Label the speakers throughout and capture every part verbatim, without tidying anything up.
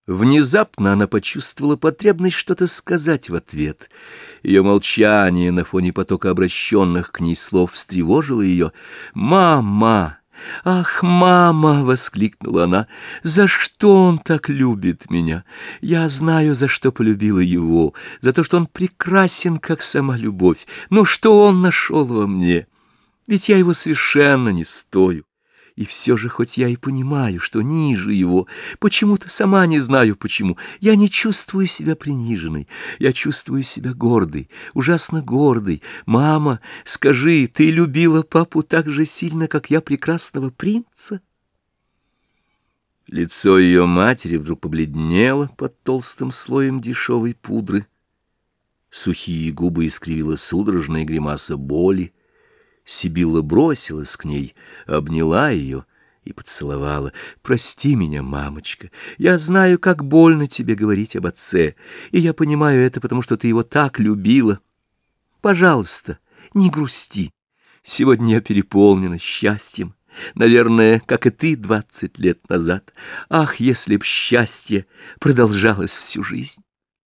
Speaker 1: Внезапно она почувствовала потребность что-то сказать в ответ. Ее молчание на фоне потока обращенных к ней слов встревожило ее. «Мама! Ах, мама!» — воскликнула она. «За что он так любит меня? Я знаю, за что полюбила его, за то, что он прекрасен, как сама любовь. Но что он нашел во мне? Ведь я его совершенно не стою. И все же, хоть я и понимаю, что ниже его, почему-то сама не знаю почему, я не чувствую себя приниженной, я чувствую себя гордой, ужасно гордой. Мама, скажи, ты любила папу так же сильно, как я прекрасного принца?» Лицо ее матери вдруг побледнело под толстым слоем дешевой пудры. Сухие губы искривила судорожная гримаса боли. Сибилла бросилась к ней, обняла ее и поцеловала. «Прости меня, мамочка, я знаю, как больно тебе говорить об отце, и я понимаю это, потому что ты его так любила. Пожалуйста, не грусти. Сегодня я переполнена счастьем, наверное, как и ты двадцать лет назад. Ах, если б счастье продолжалось всю жизнь!»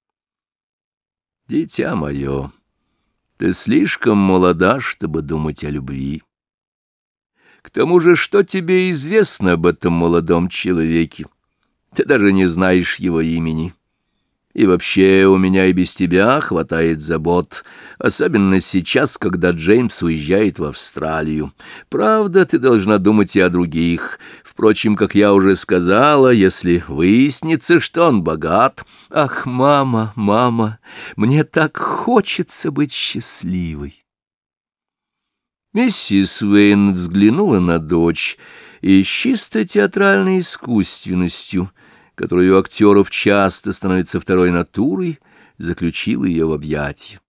Speaker 1: «Дитя мое, ты слишком молода, чтобы думать о любви. К тому же, что тебе известно об этом молодом человеке? Ты даже не знаешь его имени. И вообще у меня и без тебя хватает забот, особенно сейчас, когда Джеймс уезжает в Австралию. Правда, ты должна думать и о других. Впрочем, как я уже сказала, если выяснится, что он богат... Ах, мама, мама, мне так хочется быть счастливой!» Миссис Уэйн взглянула на дочь и с чисто театральной искусственностью, которая у актеров часто становится второй натурой, заключила ее в объятия.